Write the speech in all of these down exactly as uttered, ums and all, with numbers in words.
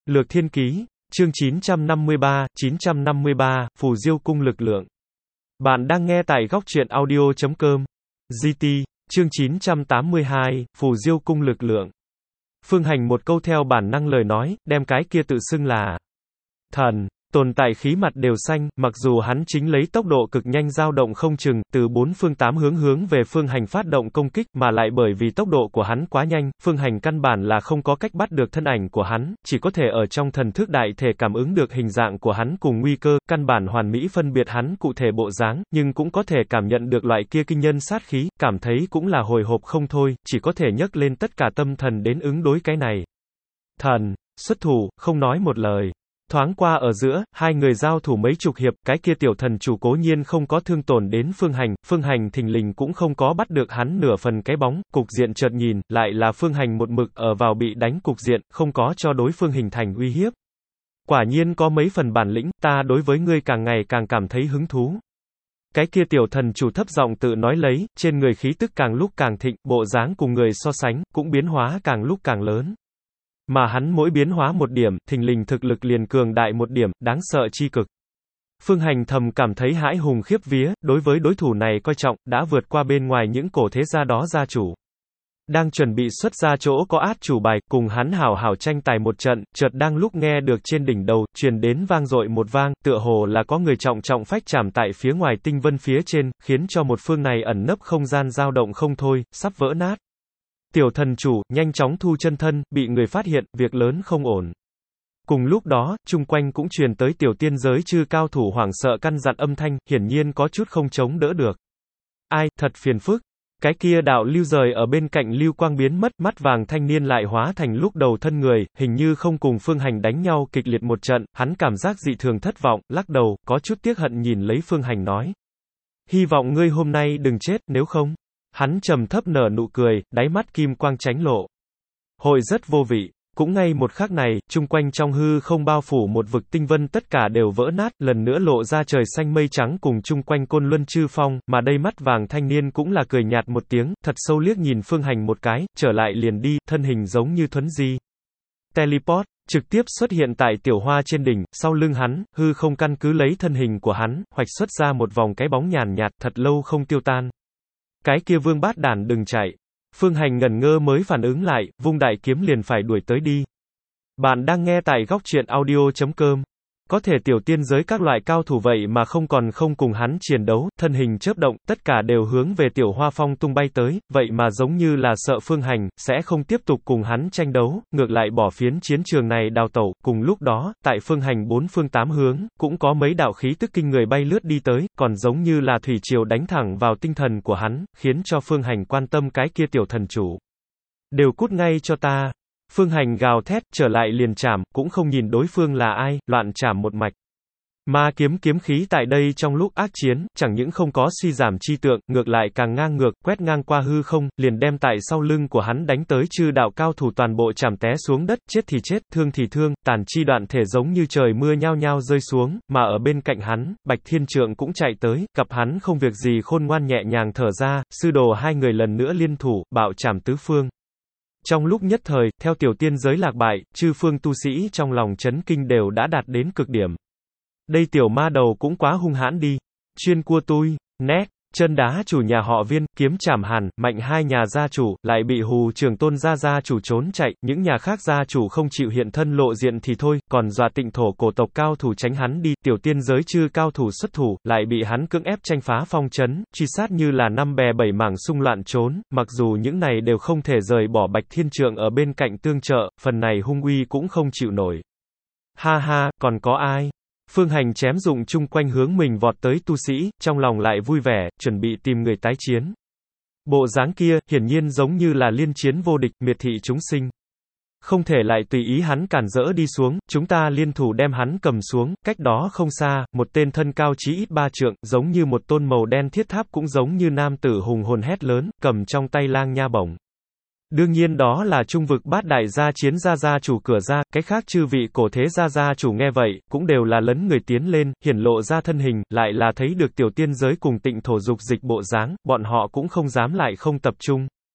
Lược Thiên Ký, chương chín trăm năm mươi ba, chín trăm năm mươi ba, Phù Diêu Cung lực lượng. Bạn đang nghe tại góc truyện audio chấm com. giê tê, chương chín trăm tám mươi hai, Phù Diêu Cung lực lượng. Phương Hành một câu theo bản năng lời nói, đem cái kia tự xưng là thần, tồn tại khí mặt đều xanh, mặc dù hắn chính lấy tốc độ cực nhanh dao động không chừng, từ bốn phương tám hướng hướng về Phương Hành phát động công kích, mà lại bởi vì tốc độ của hắn quá nhanh, Phương Hành căn bản là không có cách bắt được thân ảnh của hắn, chỉ có thể ở trong thần thức đại thể cảm ứng được hình dạng của hắn cùng nguy cơ, căn bản hoàn mỹ phân biệt hắn cụ thể bộ dáng, nhưng cũng có thể cảm nhận được loại kia kinh nhân sát khí, cảm thấy cũng là hồi hộp không thôi, chỉ có thể nhấc lên tất cả tâm thần đến ứng đối cái này. Thần, xuất thủ, không nói một lời. Thoáng qua ở giữa, hai người giao thủ mấy chục hiệp, cái kia tiểu thần chủ cố nhiên không có thương tổn đến Phương Hành, Phương Hành thình lình cũng không có bắt được hắn nửa phần cái bóng, cục diện chợt nhìn, lại là Phương Hành một mực ở vào bị đánh cục diện, không có cho đối phương hình thành uy hiếp. Quả nhiên có mấy phần bản lĩnh, ta đối với ngươi càng ngày càng cảm thấy hứng thú. Cái kia tiểu thần chủ thấp giọng tự nói lấy, trên người khí tức càng lúc càng thịnh, bộ dáng cùng người so sánh, cũng biến hóa càng lúc càng lớn. Mà hắn mỗi biến hóa một điểm, thình lình thực lực liền cường đại một điểm, đáng sợ chi cực. Phương Hành thầm cảm thấy hãi hùng khiếp vía, đối với đối thủ này coi trọng, đã vượt qua bên ngoài những cổ thế gia đó gia chủ. Đang chuẩn bị xuất ra chỗ có át chủ bài, cùng hắn hảo hảo tranh tài một trận, chợt đang lúc nghe được trên đỉnh đầu, truyền đến vang dội một vang, tựa hồ là có người trọng trọng phách chạm tại phía ngoài tinh vân phía trên, khiến cho một phương này ẩn nấp không gian dao động không thôi, sắp vỡ nát. Tiểu thần chủ, nhanh chóng thu chân thân, bị người phát hiện, việc lớn không ổn. Cùng lúc đó, chung quanh cũng truyền tới tiểu tiên giới chư cao thủ hoảng sợ căn dặn âm thanh, hiển nhiên có chút không chống đỡ được. Ai, thật phiền phức. Cái kia đạo lưu rời ở bên cạnh lưu quang biến mất, mắt vàng thanh niên lại hóa thành lúc đầu thân người, hình như không cùng Phương Hành đánh nhau kịch liệt một trận, hắn cảm giác dị thường thất vọng, lắc đầu, có chút tiếc hận nhìn lấy Phương Hành nói. Hy vọng ngươi hôm nay đừng chết, nếu không. Hắn trầm thấp nở nụ cười, đáy mắt kim quang chánh lộ. Hội rất vô vị. Cũng ngay một khắc này, chung quanh trong hư không bao phủ một vực tinh vân tất cả đều vỡ nát, lần nữa lộ ra trời xanh mây trắng cùng chung quanh côn luân chư phong, mà đây mắt vàng thanh niên cũng là cười nhạt một tiếng, thật sâu liếc nhìn Phương Hành một cái, trở lại liền đi, thân hình giống như thuấn di. Teleport, trực tiếp xuất hiện tại tiểu hoa trên đỉnh, sau lưng hắn, hư không căn cứ lấy thân hình của hắn, hoạch xuất ra một vòng cái bóng nhàn nhạt, thật lâu không tiêu tan. Cái kia vương bát đản đừng chạy. Phương Hành ngẩn ngơ mới phản ứng lại, vung đại kiếm liền phải đuổi tới đi. Bạn đang nghe tại góc truyện audio chấm com. Có thể tiểu tiên giới các loại cao thủ vậy mà không còn không cùng hắn chiến đấu, thân hình chớp động, tất cả đều hướng về tiểu hoa phong tung bay tới, vậy mà giống như là sợ Phương Hành, sẽ không tiếp tục cùng hắn tranh đấu, ngược lại bỏ phiến chiến trường này đào tẩu, cùng lúc đó, tại Phương Hành bốn phương tám hướng, cũng có mấy đạo khí tức kinh người bay lướt đi tới, còn giống như là thủy triều đánh thẳng vào tinh thần của hắn, khiến cho Phương Hành quan tâm cái kia tiểu thần chủ. Đều cút ngay cho ta. Phương Hành gào thét, trở lại liền chảm, cũng không nhìn đối phương là ai, loạn chảm một mạch. Ma kiếm kiếm khí tại đây trong lúc ác chiến, chẳng những không có suy giảm chi tượng, ngược lại càng ngang ngược, quét ngang qua hư không, liền đem tại sau lưng của hắn đánh tới chư đạo cao thủ toàn bộ chảm té xuống đất, chết thì chết, thương thì thương, tàn chi đoạn thể giống như trời mưa nhao nhao rơi xuống, mà ở bên cạnh hắn, Bạch Thiên Trượng cũng chạy tới, gặp hắn không việc gì khôn ngoan nhẹ nhàng thở ra, sư đồ hai người lần nữa liên thủ, bạo chảm tứ phương. Trong lúc nhất thời, theo tiểu tiên giới lạc bại, chư phương tu sĩ trong lòng chấn kinh đều đã đạt đến cực điểm. Đây tiểu ma đầu cũng quá hung hãn đi. Chuyên cua tui, nét, chân đá chủ nhà họ Viên, kiếm chảm Hàn, Mạnh hai nhà gia chủ, lại bị Hù Trường Tôn gia gia chủ trốn chạy, những nhà khác gia chủ không chịu hiện thân lộ diện thì thôi, còn dọa Tịnh thổ cổ tộc cao thủ tránh hắn đi, tiểu tiên giới chư cao thủ xuất thủ, lại bị hắn cưỡng ép tranh phá phong trấn, truy sát như là năm bè bảy mảng xung loạn trốn, mặc dù những này đều không thể rời bỏ Bạch Thiên Trượng ở bên cạnh tương trợ, phần này hung uy cũng không chịu nổi. Ha ha, còn có ai? Phương Hành chém dụng chung quanh hướng mình vọt tới tu sĩ, trong lòng lại vui vẻ, chuẩn bị tìm người tái chiến. Bộ dáng kia, hiển nhiên giống như là liên chiến vô địch, miệt thị chúng sinh. Không thể lại tùy ý hắn cản rỡ đi xuống, chúng ta liên thủ đem hắn cầm xuống, cách đó không xa, một tên thân cao chí ít ba trượng, giống như một tôn màu đen thiết tháp cũng giống như nam tử hùng hồn hét lớn, cầm trong tay lang nha bổng. Đương nhiên đó là trung vực bát đại gia chiến gia gia chủ cửa ra, cái khác chư vị cổ thế gia gia chủ nghe vậy, cũng đều là lấn người tiến lên, hiển lộ ra thân hình, lại là thấy được tiểu tiên giới cùng Tịnh thổ dục dịch bộ dáng, bọn họ cũng không dám lại không tập trung.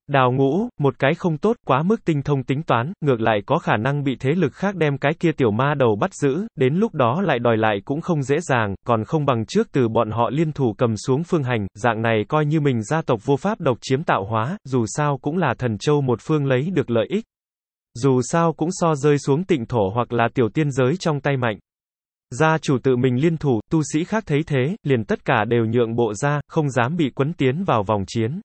Đào ngũ, một cái không tốt, quá mức tinh thông tính toán, ngược lại có khả năng bị thế lực khác đem cái kia tiểu ma đầu bắt giữ, đến lúc đó lại đòi lại cũng không dễ dàng, còn không bằng trước từ bọn họ liên thủ cầm xuống Phương Hành, dạng này coi như mình gia tộc vô pháp độc chiếm tạo hóa, dù sao cũng là thần châu một phương lấy được lợi ích. Dù sao cũng so rơi xuống Tịnh thổ hoặc là tiểu tiên giới trong tay mạnh. Gia chủ tự mình liên thủ, tu sĩ khác thấy thế, liền tất cả đều nhượng bộ ra, không dám bị quấn tiến vào vòng chiến.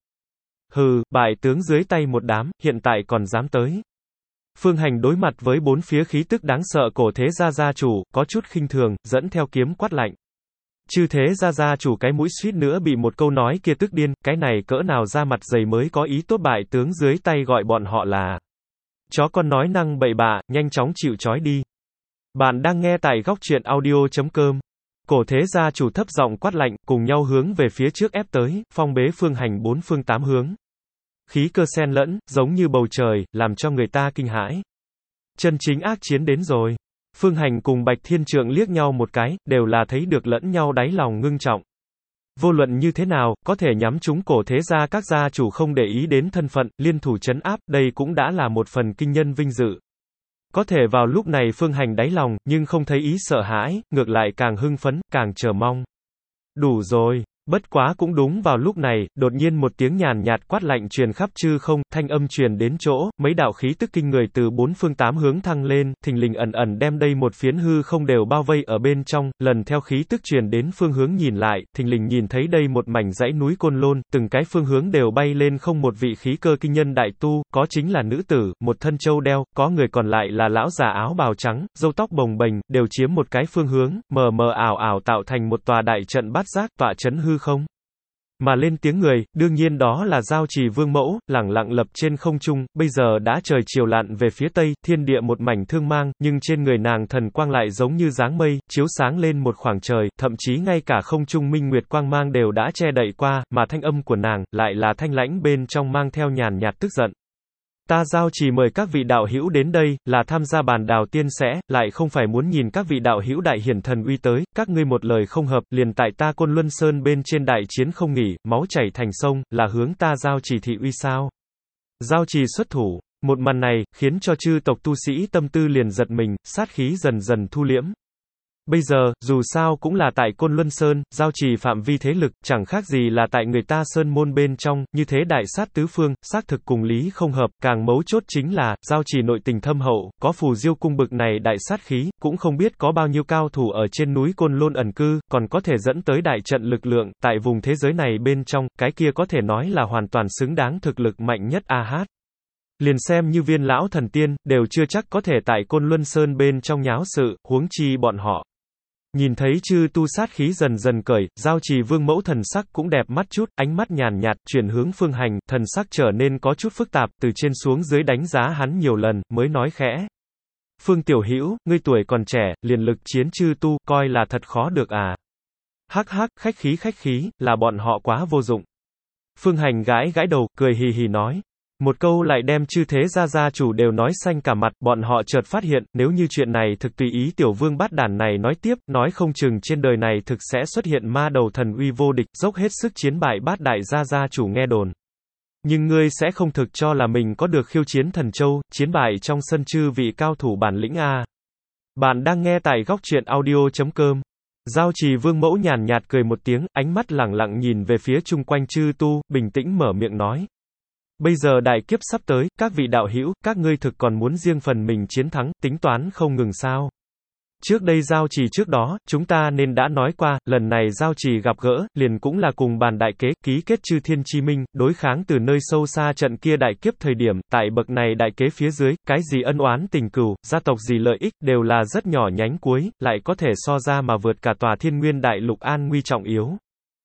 Hừ, bại tướng dưới tay một đám, hiện tại còn dám tới. Phương Hành đối mặt với bốn phía khí tức đáng sợ cổ thế gia gia chủ, có chút khinh thường, dẫn theo kiếm quát lạnh. Chư thế gia gia chủ cái mũi suýt nữa bị một câu nói kia tức điên, cái này cỡ nào ra mặt dày mới có ý tốt, bại tướng dưới tay gọi bọn họ là chó con nói năng bậy bạ, nhanh chóng chịu trói đi. Bạn đang nghe tại góc truyện audio chấm com. Cổ thế gia chủ thấp giọng quát lạnh, cùng nhau hướng về phía trước ép tới, phong bế Phương Hành bốn phương tám hướng. Khí cơ xen lẫn, giống như bầu trời, làm cho người ta kinh hãi. Chân chính ác chiến đến rồi. Phương Hành cùng Bạch Thiên Trượng liếc nhau một cái, đều là thấy được lẫn nhau đáy lòng ngưng trọng. Vô luận như thế nào, có thể nhắm trúng cổ thế gia các gia chủ không để ý đến thân phận, liên thủ trấn áp, đây cũng đã là một phần kinh nhân vinh dự. Có thể vào lúc này Phương Hành đáy lòng, nhưng không thấy ý sợ hãi, ngược lại càng hưng phấn, càng chờ mong. Đủ rồi. Bất quá cũng đúng vào lúc này, đột nhiên một tiếng nhàn nhạt quát lạnh truyền khắp chư không, thanh âm truyền đến chỗ, mấy đạo khí tức kinh người từ bốn phương tám hướng thăng lên, thình lình ẩn ẩn đem đây một phiến hư không đều bao vây ở bên trong, lần theo khí tức truyền đến phương hướng nhìn lại, thình lình nhìn thấy đây một mảnh dãy núi Côn Lôn, từng cái phương hướng đều bay lên không một vị khí cơ kinh nhân đại tu, có chính là nữ tử, một thân châu đeo, có người còn lại là lão già áo bào trắng, râu tóc bồng bềnh, đều chiếm một cái phương hướng, mờ mờ ảo ảo tạo thành một tòa đại trận bát giác, tọa chấn hư không. Mà lên tiếng người, đương nhiên đó là Giao Trì Vương Mẫu, lẳng lặng lập trên không trung, bây giờ đã trời chiều lặn về phía tây, thiên địa một mảnh thương mang, nhưng trên người nàng thần quang lại giống như dáng mây, chiếu sáng lên một khoảng trời, thậm chí ngay cả không trung minh nguyệt quang mang đều đã che đậy qua, mà thanh âm của nàng, lại là thanh lãnh bên trong mang theo nhàn nhạt tức giận. Ta Giao Trì mời các vị đạo hữu đến đây, là tham gia bàn đào tiên sẽ, lại không phải muốn nhìn các vị đạo hữu đại hiển thần uy tới, các ngươi một lời không hợp, liền tại ta Côn Luân Sơn bên trên đại chiến không nghỉ, máu chảy thành sông, là hướng ta Giao Trì thị uy sao? Giao Trì xuất thủ, một màn này, khiến cho chư tộc tu sĩ tâm tư liền giật mình, sát khí dần dần thu liễm. Bây giờ, dù sao cũng là tại Côn Luân Sơn, Giao Trì phạm vi thế lực, chẳng khác gì là tại người ta Sơn môn bên trong, như thế đại sát tứ phương, xác thực cùng lý không hợp, càng mấu chốt chính là, Giao Trì nội tình thâm hậu, có Phù Diêu cung bực này đại sát khí, cũng không biết có bao nhiêu cao thủ ở trên núi Côn Lôn ẩn cư, còn có thể dẫn tới đại trận lực lượng, tại vùng thế giới này bên trong, cái kia có thể nói là hoàn toàn xứng đáng thực lực mạnh nhất a hát. Liền xem như Viên lão thần tiên, đều chưa chắc có thể tại Côn Luân Sơn bên trong nháo sự, huống chi bọn họ. Nhìn thấy chư tu sát khí dần dần cởi, Giao Trì Vương Mẫu thần sắc cũng đẹp mắt chút, ánh mắt nhàn nhạt, chuyển hướng Phương Hành, thần sắc trở nên có chút phức tạp, từ trên xuống dưới đánh giá hắn nhiều lần, mới nói khẽ. Phương Tiểu Hữu, ngươi tuổi còn trẻ, liền lực chiến chư tu, coi là thật khó được à. Hắc hắc, khách khí khách khí, là bọn họ quá vô dụng. Phương Hành gãi gãi đầu, cười hì hì nói. Một câu lại đem chư thế gia gia chủ đều nói xanh cả mặt, bọn họ chợt phát hiện, nếu như chuyện này thực tùy ý tiểu vương bát đản này nói tiếp, nói không chừng trên đời này thực sẽ xuất hiện ma đầu thần uy vô địch, dốc hết sức chiến bại bát đại gia gia chủ nghe đồn. Nhưng ngươi sẽ không thực cho là mình có được khiêu chiến thần châu, chiến bại trong sân chư vị cao thủ bản lĩnh a. Bạn đang nghe tại góc truyện audio chấm com. Giao Trì Vương Mẫu nhàn nhạt cười một tiếng, ánh mắt lẳng lặng nhìn về phía chung quanh chư tu, bình tĩnh mở miệng nói. Bây giờ đại kiếp sắp tới, các vị đạo hữu, các ngươi thực còn muốn riêng phần mình chiến thắng, tính toán không ngừng sao. Trước đây Giao Trì trước đó, chúng ta nên đã nói qua, lần này Giao Trì gặp gỡ, liền cũng là cùng bàn đại kế, ký kết chư thiên chi minh, đối kháng từ nơi sâu xa trận kia đại kiếp thời điểm, tại bậc này đại kế phía dưới, cái gì ân oán tình cừu, gia tộc gì lợi ích, đều là rất nhỏ nhánh cuối, lại có thể so ra mà vượt cả tòa thiên nguyên đại lục an nguy trọng yếu.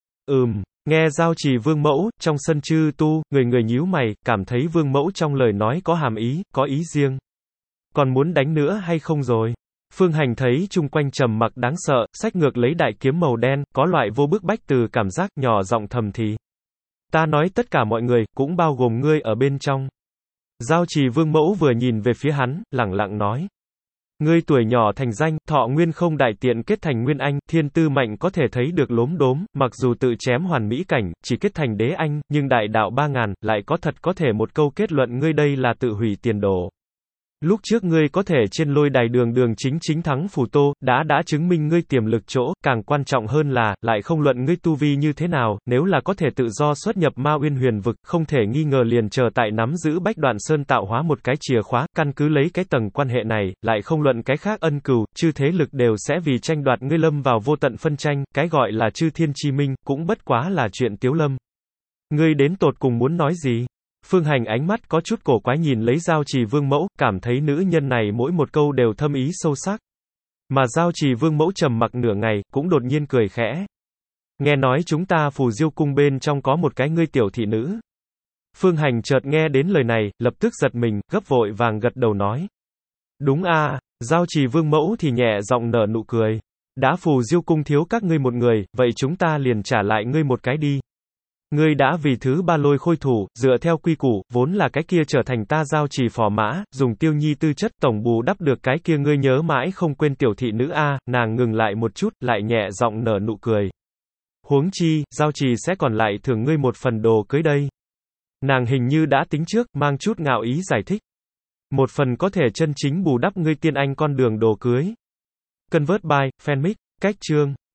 Ừm. Nghe Giao Trì Vương Mẫu, trong sân chư tu, người người nhíu mày, cảm thấy Vương Mẫu trong lời nói có hàm ý, có ý riêng. Còn muốn đánh nữa hay không rồi? Phương Hành thấy chung quanh trầm mặc đáng sợ, xách ngược lấy đại kiếm màu đen, có loại vô bức bách từ cảm giác, nhỏ giọng thầm thì. Ta nói tất cả mọi người, cũng bao gồm ngươi ở bên trong. Giao Trì Vương Mẫu vừa nhìn về phía hắn, lẳng lặng nói. Ngươi tuổi nhỏ thành danh, thọ nguyên không đại tiện kết thành nguyên anh, thiên tư mạnh có thể thấy được lốm đốm, mặc dù tự chém hoàn mỹ cảnh, chỉ kết thành đế anh, nhưng đại đạo ba ngàn, lại có thật có thể một câu kết luận ngươi đây là tự hủy tiền đồ. Lúc trước ngươi có thể trên lôi đài đường đường chính chính thắng Phù Tô, đã đã chứng minh ngươi tiềm lực chỗ, càng quan trọng hơn là, lại không luận ngươi tu vi như thế nào, nếu là có thể tự do xuất nhập Ma Uyên Huyền vực, không thể nghi ngờ liền chờ tại nắm giữ Bách Đoạn Sơn tạo hóa một cái chìa khóa, căn cứ lấy cái tầng quan hệ này, lại không luận cái khác ân cừu, chư thế lực đều sẽ vì tranh đoạt ngươi lâm vào vô tận phân tranh, cái gọi là chư thiên chi minh, cũng bất quá là chuyện tiếu lâm. Ngươi đến tột cùng muốn nói gì? Phương Hành ánh mắt có chút cổ quái nhìn lấy Giao Trì Vương Mẫu, cảm thấy nữ nhân này mỗi một câu đều thâm ý sâu sắc. Mà Giao Trì Vương Mẫu trầm mặc nửa ngày, cũng đột nhiên cười khẽ. Nghe nói chúng ta Phù Diêu cung bên trong có một cái ngươi tiểu thị nữ. Phương Hành chợt nghe đến lời này, lập tức giật mình, gấp vội vàng gật đầu nói. Đúng a, Giao Trì Vương Mẫu thì nhẹ giọng nở nụ cười. Đã Phù Diêu cung thiếu các ngươi một người, vậy chúng ta liền trả lại ngươi một cái đi. Ngươi đã vì thứ ba lôi khôi thủ, dựa theo quy củ, vốn là cái kia trở thành ta Giao Trì phò mã, dùng tiêu nhi tư chất tổng bù đắp được cái kia ngươi nhớ mãi không quên tiểu thị nữ a, nàng ngừng lại một chút, lại nhẹ giọng nở nụ cười. Huống chi, Giao Trì sẽ còn lại thưởng ngươi một phần đồ cưới đây. Nàng hình như đã tính trước, mang chút ngạo ý giải thích. Một phần có thể chân chính bù đắp ngươi tiên anh con đường đồ cưới. Convert by, Fanmic, cách chương.